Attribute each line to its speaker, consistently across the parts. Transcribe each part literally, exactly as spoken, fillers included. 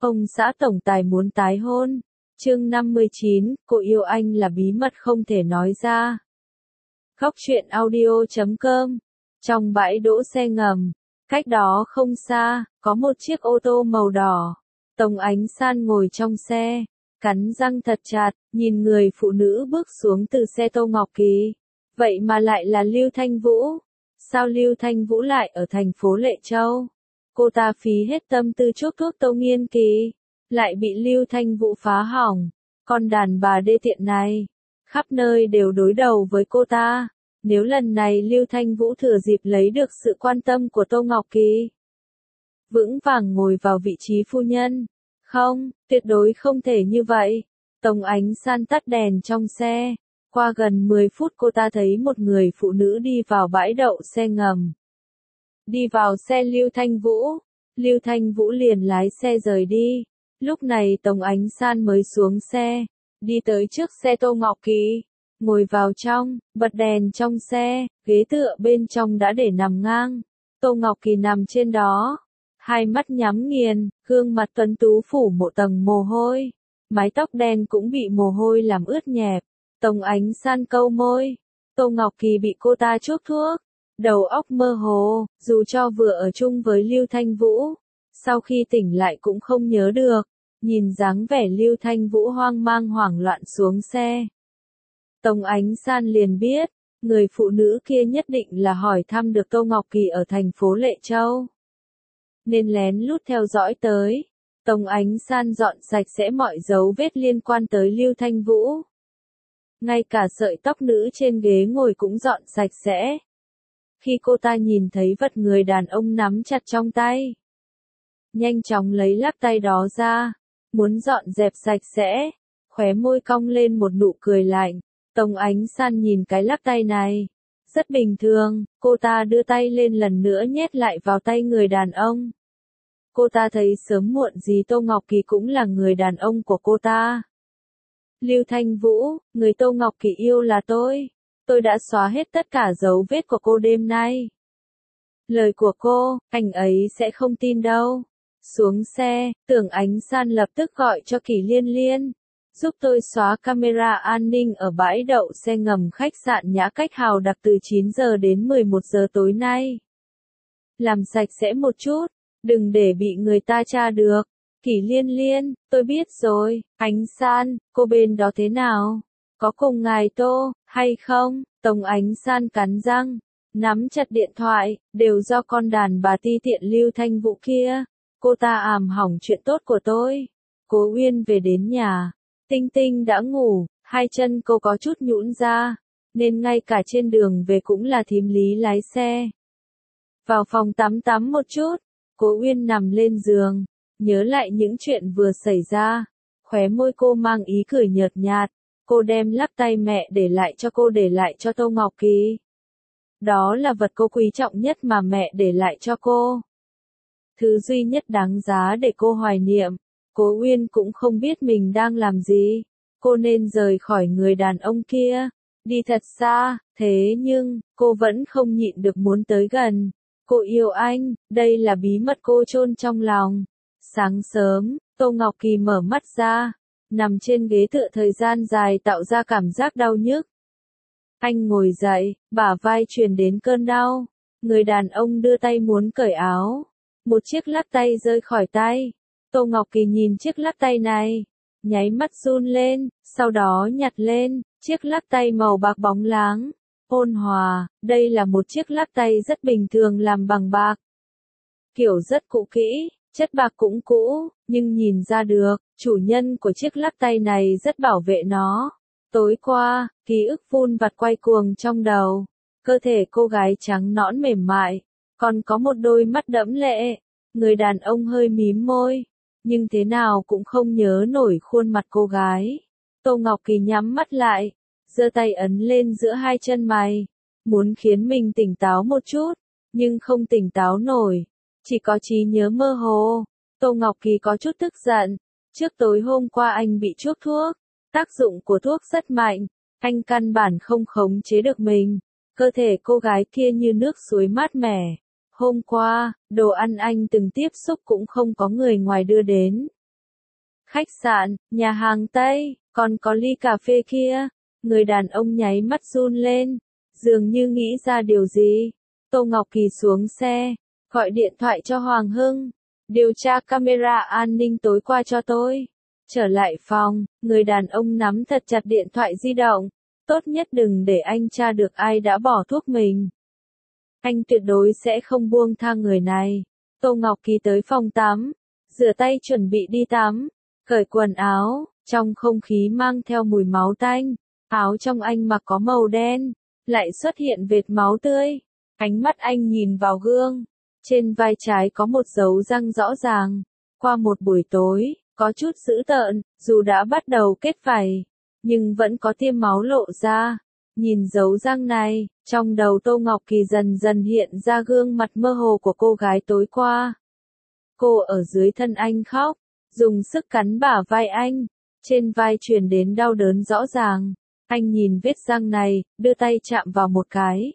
Speaker 1: Ông xã tổng tài muốn tái hôn. Chương năm mươi chín, cô yêu anh là bí mật không thể nói ra. Góc truyện audio chấm com. Trong bãi đỗ xe ngầm, cách đó không xa, có một chiếc ô tô màu đỏ. Tống Ánh San ngồi trong xe, cắn răng thật chặt, nhìn người phụ nữ bước xuống từ xe Tô Ngọc Kỳ. Vậy mà lại là Lưu Thanh Vũ. Sao Lưu Thanh Vũ lại ở thành phố Lệ Châu? Cô ta phí hết tâm tư chuốc thuốc Tô Nghiên Kỳ, lại bị Lưu Thanh Vũ phá hỏng. Con đàn bà đê tiện này, khắp nơi đều đối đầu với cô ta. Nếu lần này Lưu Thanh Vũ thừa dịp lấy được sự quan tâm của Tô Ngọc Kỳ, vững vàng ngồi vào vị trí phu nhân. Không, tuyệt đối không thể như vậy. Tống Ánh San tắt đèn trong xe. Qua gần mười phút cô ta thấy một người phụ nữ đi vào bãi đậu xe ngầm. Đi vào xe Lưu Thanh Vũ. Lưu Thanh Vũ liền lái xe rời đi. Lúc này Tống Ánh San mới xuống xe, đi tới trước xe Tô Ngọc Kỳ, ngồi vào trong, bật đèn trong xe, ghế tựa bên trong đã để nằm ngang. Tô Ngọc Kỳ nằm trên đó, hai mắt nhắm nghiền, gương mặt tuấn tú phủ một tầng mồ hôi, mái tóc đen cũng bị mồ hôi làm ướt nhẹp. Tống Ánh San câu môi, Tô Ngọc Kỳ bị cô ta chuốc thuốc, đầu óc mơ hồ, dù cho vừa ở chung với Lưu Thanh Vũ, sau khi tỉnh lại cũng không nhớ được. Nhìn dáng vẻ Lưu Thanh Vũ hoang mang hoảng loạn xuống xe, Tống Ánh San liền biết, người phụ nữ kia nhất định là hỏi thăm được Tô Ngọc Kỳ ở thành phố Lệ Châu, nên lén lút theo dõi tới. Tống Ánh San dọn sạch sẽ mọi dấu vết liên quan tới Lưu Thanh Vũ. Ngay cả sợi tóc nữ trên ghế ngồi cũng dọn sạch sẽ. Khi cô ta nhìn thấy vật người đàn ông nắm chặt trong tay, nhanh chóng lấy lắc tay đó ra, muốn dọn dẹp sạch sẽ, khóe môi cong lên một nụ cười lạnh. Tống Ánh San nhìn cái lắc tay này, rất bình thường, cô ta đưa tay lên lần nữa nhét lại vào tay người đàn ông. Cô ta thấy sớm muộn gì Tô Ngọc Kỳ cũng là người đàn ông của cô ta. Lưu Thanh Vũ, người Tô Ngọc Kỳ yêu là tôi. Tôi đã xóa hết tất cả dấu vết của cô đêm nay. Lời của cô, anh ấy sẽ không tin đâu. Xuống xe, Tưởng Ánh San lập tức gọi cho Kỷ Liên Liên, giúp tôi xóa camera an ninh ở bãi đậu xe ngầm khách sạn Nhã Cách Hào Đặc từ chín giờ đến mười một giờ tối nay. Làm sạch sẽ một chút, đừng để bị người ta tra được. Kỷ Liên Liên, tôi biết rồi. Ánh San, cô bên đó thế nào? Có cùng ngài Tô, hay không? Tống Ánh San cắn răng, nắm chặt điện thoại, đều do con đàn bà ti tiện Lưu Thanh Vũ kia. Cô ta àm hỏng chuyện tốt của tôi. Cố Uyên về đến nhà, Tinh Tinh đã ngủ, hai chân cô có chút nhũn ra, nên ngay cả trên đường về cũng là thím Lý lái xe. Vào phòng tắm tắm một chút, Cố Uyên nằm lên giường, nhớ lại những chuyện vừa xảy ra, khóe môi cô mang ý cười nhợt nhạt. Cô đem lắc tay mẹ để lại cho cô để lại cho Tô Ngọc Kỳ. Đó là vật cô quý trọng nhất mà mẹ để lại cho cô. Thứ duy nhất đáng giá để cô hoài niệm. Cố Uyên cũng không biết mình đang làm gì. Cô nên rời khỏi người đàn ông kia, đi thật xa, thế nhưng, cô vẫn không nhịn được muốn tới gần. Cô yêu anh, đây là bí mật cô chôn trong lòng. Sáng sớm, Tô Ngọc Kỳ mở mắt ra, nằm trên ghế tựa thời gian dài tạo ra cảm giác đau nhức. Anh ngồi dậy, bả vai truyền đến cơn đau. Người đàn ông đưa tay muốn cởi áo. Một chiếc lắc tay rơi khỏi tay. Tô Ngọc Kỳ nhìn chiếc lắc tay này, nháy mắt run lên, sau đó nhặt lên, chiếc lắc tay màu bạc bóng láng, ôn hòa. Đây là một chiếc lắc tay rất bình thường làm bằng bạc. Kiểu rất cũ kỹ, chất bạc cũng cũ, nhưng nhìn ra được, chủ nhân của chiếc lắc tay này rất bảo vệ nó. Tối qua, ký ức vun vặt quay cuồng trong đầu. Cơ thể cô gái trắng nõn mềm mại, còn có một đôi mắt đẫm lệ. Người đàn ông hơi mím môi, nhưng thế nào cũng không nhớ nổi khuôn mặt cô gái. Tô Ngọc Kỳ nhắm mắt lại, giơ tay ấn lên giữa hai chân mày, muốn khiến mình tỉnh táo một chút, nhưng không tỉnh táo nổi, chỉ có trí nhớ mơ hồ. Tô Ngọc Kỳ có chút tức giận, trước tối hôm qua anh bị chuốc thuốc, tác dụng của thuốc rất mạnh, anh căn bản không khống chế được mình, cơ thể cô gái kia như nước suối mát mẻ. Hôm qua, đồ ăn anh từng tiếp xúc cũng không có người ngoài đưa đến, khách sạn, nhà hàng Tây, còn có ly cà phê kia. Người đàn ông nháy mắt run lên, dường như nghĩ ra điều gì. Tô Ngọc Kỳ xuống xe, gọi điện thoại cho Hoàng Hưng, điều tra camera an ninh tối qua cho tôi. Trở lại phòng, người đàn ông nắm thật chặt điện thoại di động, tốt nhất đừng để anh tra được ai đã bỏ thuốc mình. Anh tuyệt đối sẽ không buông tha người này. Tô Ngọc Kỳ tới phòng tắm, rửa tay chuẩn bị đi tắm, cởi quần áo, trong không khí mang theo mùi máu tanh, áo trong anh mặc có màu đen, lại xuất hiện vệt máu tươi. Ánh mắt anh nhìn vào gương, trên vai trái có một dấu răng rõ ràng, qua một buổi tối, có chút dữ tợn, dù đã bắt đầu kết vảy, nhưng vẫn có tia máu lộ ra. Nhìn dấu răng này, trong đầu Tô Ngọc Kỳ dần dần hiện ra gương mặt mơ hồ của cô gái tối qua. Cô ở dưới thân anh khóc, dùng sức cắn bả vai anh, trên vai truyền đến đau đớn rõ ràng. Anh nhìn vết răng này, đưa tay chạm vào một cái.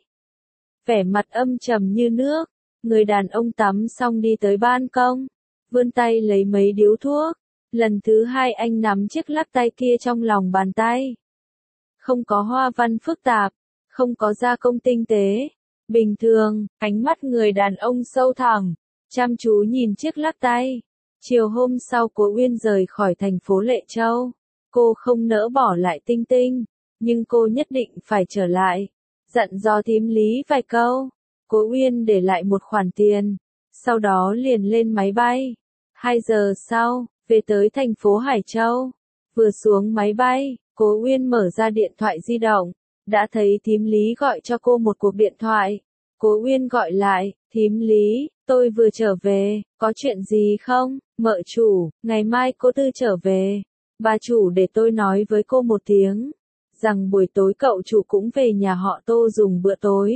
Speaker 1: Vẻ mặt âm trầm như nước, người đàn ông tắm xong đi tới ban công, vươn tay lấy mấy điếu thuốc. Lần thứ hai anh nắm chiếc lắc tay kia trong lòng bàn tay. Không có hoa văn phức tạp, không có gia công tinh tế. Bình thường, ánh mắt người đàn ông sâu thẳm, chăm chú nhìn chiếc lắc tay. Chiều hôm sau Cố Uyên rời khỏi thành phố Lệ Châu. Cô không nỡ bỏ lại Tinh Tinh, nhưng cô nhất định phải trở lại. Dặn dò thím Lý vài câu. Cố Uyên để lại một khoản tiền, sau đó liền lên máy bay. Hai giờ sau, về tới thành phố Hải Châu. Vừa xuống máy bay, Cố Uyên mở ra điện thoại di động, đã thấy thím Lý gọi cho cô một cuộc điện thoại. Cố Uyên gọi lại, thím Lý, tôi vừa trở về, có chuyện gì không? Mợ chủ, ngày mai cô Tư trở về. Bà chủ để tôi nói với cô một tiếng, rằng buổi tối cậu chủ cũng về nhà họ Tô dùng bữa tối.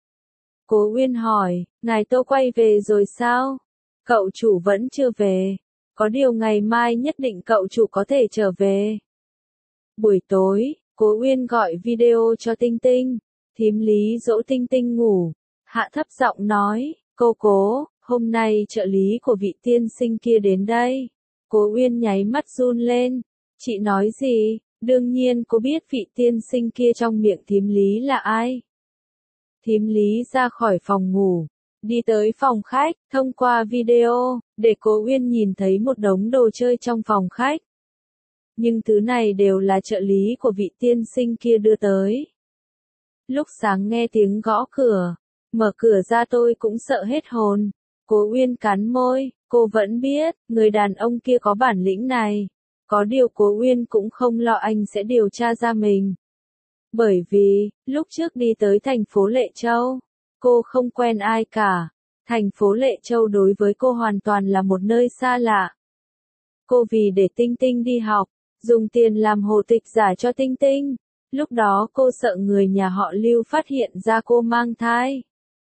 Speaker 1: Cố Uyên hỏi, ngài Tô quay về rồi sao? Cậu chủ vẫn chưa về, có điều ngày mai nhất định cậu chủ có thể trở về. Buổi tối, Cố Uyên gọi video cho Tinh Tinh, thím Lý dỗ Tinh Tinh ngủ, hạ thấp giọng nói, cô Cố, hôm nay trợ lý của vị tiên sinh kia đến đây. Cố Uyên nháy mắt run lên, chị nói gì? Đương nhiên cô biết vị tiên sinh kia trong miệng thím Lý là ai. Thím Lý ra khỏi phòng ngủ, đi tới phòng khách, thông qua video, để Cố Uyên nhìn thấy một đống đồ chơi trong phòng khách. Nhưng thứ này đều là trợ lý của vị tiên sinh kia đưa tới. Lúc sáng nghe tiếng gõ cửa, mở cửa ra tôi cũng sợ hết hồn. Cố Uyên cắn môi, cô vẫn biết, người đàn ông kia có bản lĩnh này. Có điều Cố Uyên cũng không lo anh sẽ điều tra ra mình. Bởi vì, lúc trước đi tới thành phố Lệ Châu, cô không quen ai cả. Thành phố Lệ Châu đối với cô hoàn toàn là một nơi xa lạ. Cô vì để Tinh Tinh đi học, dùng tiền làm hộ tịch giả cho Tinh Tinh. Lúc đó cô sợ người nhà họ Lưu phát hiện ra cô mang thai.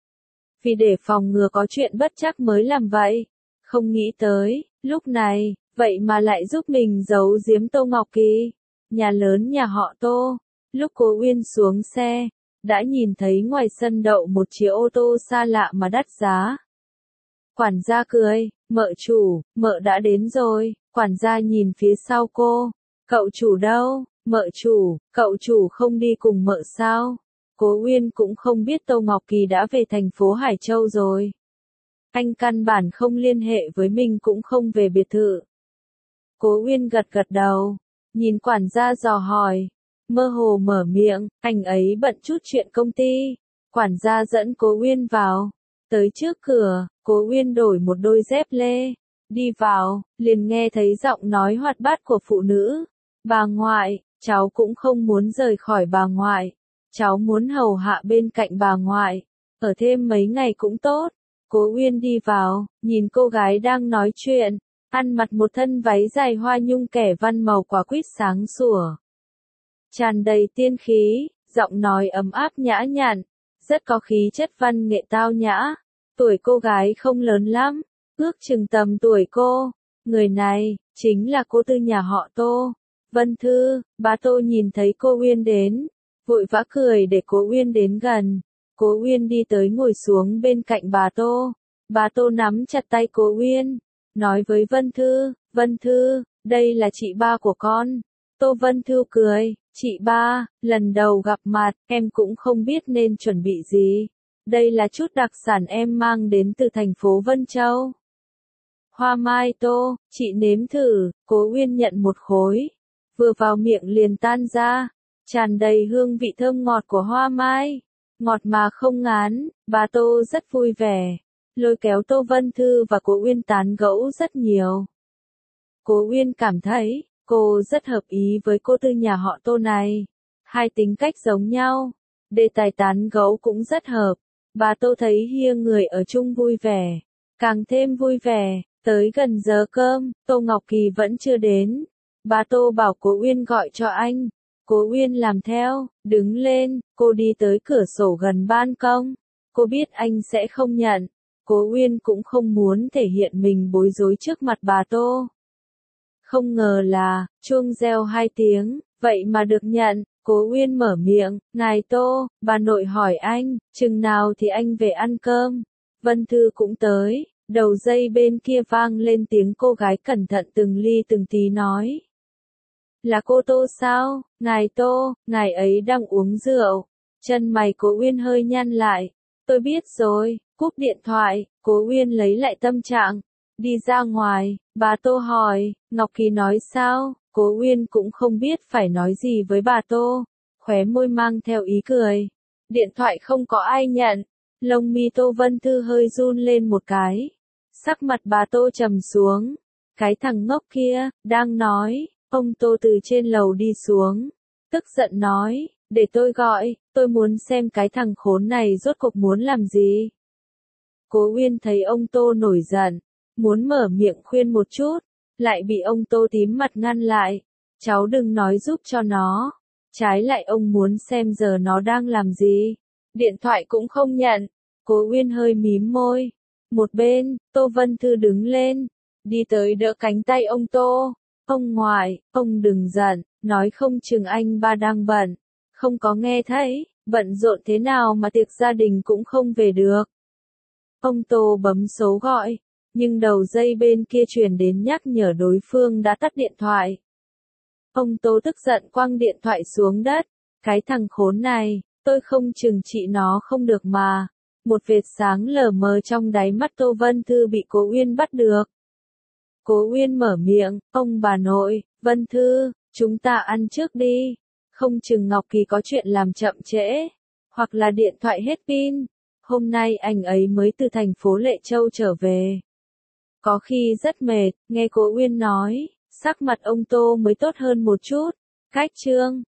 Speaker 1: Vì để phòng ngừa có chuyện bất trắc mới làm vậy. Không nghĩ tới, lúc này, vậy mà lại giúp mình giấu giếm Tô Ngọc Kỳ. Nhà lớn nhà họ Tô. Lúc Cố Uyên xuống xe, đã nhìn thấy ngoài sân đậu một chiếc ô tô xa lạ mà đắt giá. Quản gia cười, mợ chủ, mợ đã đến rồi. Quản gia nhìn phía sau cô, cậu chủ đâu? Mợ chủ, cậu chủ không đi cùng mợ sao? Cố Uyên cũng không biết Tô Ngọc Kỳ đã về thành phố Hải Châu rồi. Anh căn bản không liên hệ với mình cũng không về biệt thự. Cố Uyên gật gật đầu, nhìn quản gia dò hỏi, mơ hồ mở miệng, anh ấy bận chút chuyện công ty. Quản gia dẫn Cố Uyên vào, tới trước cửa, Cố Uyên đổi một đôi dép lê, đi vào, liền nghe thấy giọng nói hoạt bát của phụ nữ. Bà ngoại, cháu cũng không muốn rời khỏi bà ngoại. Cháu muốn hầu hạ bên cạnh bà ngoại, ở thêm mấy ngày cũng tốt. Cố Uyên đi vào, nhìn cô gái đang nói chuyện, ăn mặc một thân váy dài hoa nhung kẻ văn màu quả quýt sáng sủa. Tràn đầy tiên khí, giọng nói ấm áp nhã nhặn, rất có khí chất văn nghệ tao nhã. Tuổi cô gái không lớn lắm, ước chừng tầm tuổi cô. Người này, chính là cô Tư nhà họ Tô. Vân Thư, bà Tô nhìn thấy cô Uyên đến, vội vã cười để Cố Uyên đến gần. Cố Uyên đi tới ngồi xuống bên cạnh bà Tô. Bà Tô nắm chặt tay Cố Uyên, nói với Vân Thư, Vân Thư, đây là chị ba của con. Tô Vân Thư cười, chị ba, lần đầu gặp mặt, em cũng không biết nên chuẩn bị gì. Đây là chút đặc sản em mang đến từ thành phố Vân Châu. Hoa mai tô, chị nếm thử, Cố Uyên nhận một khối. Vừa vào miệng liền tan ra, tràn đầy hương vị thơm ngọt của hoa mai. Ngọt mà không ngán, bà Tô rất vui vẻ. Lôi kéo Tô Vân Thư và Cố Uyên tán gẫu rất nhiều. Cố Uyên cảm thấy, cô rất hợp ý với cô tư nhà họ Tô này. Hai tính cách giống nhau, đề tài tán gẫu cũng rất hợp. Bà Tô thấy hiêng người ở chung vui vẻ, càng thêm vui vẻ. Tới gần giờ cơm, Tô Ngọc Kỳ vẫn chưa đến. Bà Tô bảo Cố Uyên gọi cho anh. Cố Uyên làm theo, đứng lên, cô đi tới cửa sổ gần ban công. Cô biết anh sẽ không nhận. Cố Uyên cũng không muốn thể hiện mình bối rối trước mặt bà Tô. Không ngờ là, chuông reo hai tiếng, vậy mà được nhận. Cố Uyên mở miệng, ngài Tô, bà nội hỏi anh, chừng nào thì anh về ăn cơm. Vân Thư cũng tới, đầu dây bên kia vang lên tiếng cô gái cẩn thận từng ly từng tí nói. Là cô Tô sao, ngài Tô, ngài ấy đang uống rượu. Chân mày Cố Uyên hơi nhăn lại. Tôi biết rồi, cúp điện thoại, Cố Uyên lấy lại tâm trạng. Đi ra ngoài, bà Tô hỏi, Ngọc Kỳ nói sao, Cố Uyên cũng không biết phải nói gì với bà Tô. Khóe môi mang theo ý cười. Điện thoại không có ai nhận. Lông mi Tô Vân Thư hơi run lên một cái. Sắc mặt bà Tô trầm xuống. Cái thằng ngốc kia, đang nói. Ông Tô từ trên lầu đi xuống. Tức giận nói, để tôi gọi, tôi muốn xem cái thằng khốn này rốt cuộc muốn làm gì. Cố Uyên thấy ông Tô nổi giận, muốn mở miệng khuyên một chút, lại bị ông Tô tím mặt ngăn lại. Cháu đừng nói giúp cho nó. Trái lại ông muốn xem giờ nó đang làm gì. Điện thoại cũng không nhận. Cố Uyên hơi mím môi. Một bên, Tô Vân Thư đứng lên, đi tới đỡ cánh tay ông Tô. Ông ngoại, ông đừng giận, nói không chừng anh ba đang bận. Không có nghe thấy, bận rộn thế nào mà tiệc gia đình cũng không về được. Ông Tô bấm số gọi, nhưng đầu dây bên kia truyền đến nhắc nhở đối phương đã tắt điện thoại. Ông Tô tức giận quăng điện thoại xuống đất. Cái thằng khốn này, tôi không chừng trị nó không được mà. Một vệt sáng lờ mờ trong đáy mắt Tô Vân Thư bị Cố Uyên bắt được. Cố Uyên mở miệng, ông bà nội, Vân Thư, chúng ta ăn trước đi. Không chừng Ngọc Kỳ có chuyện làm chậm trễ. Hoặc là điện thoại hết pin. Hôm nay anh ấy mới từ thành phố Lệ Châu trở về. Có khi rất mệt, nghe Cố Uyên nói, sắc mặt ông Tô mới tốt hơn một chút. Cách chương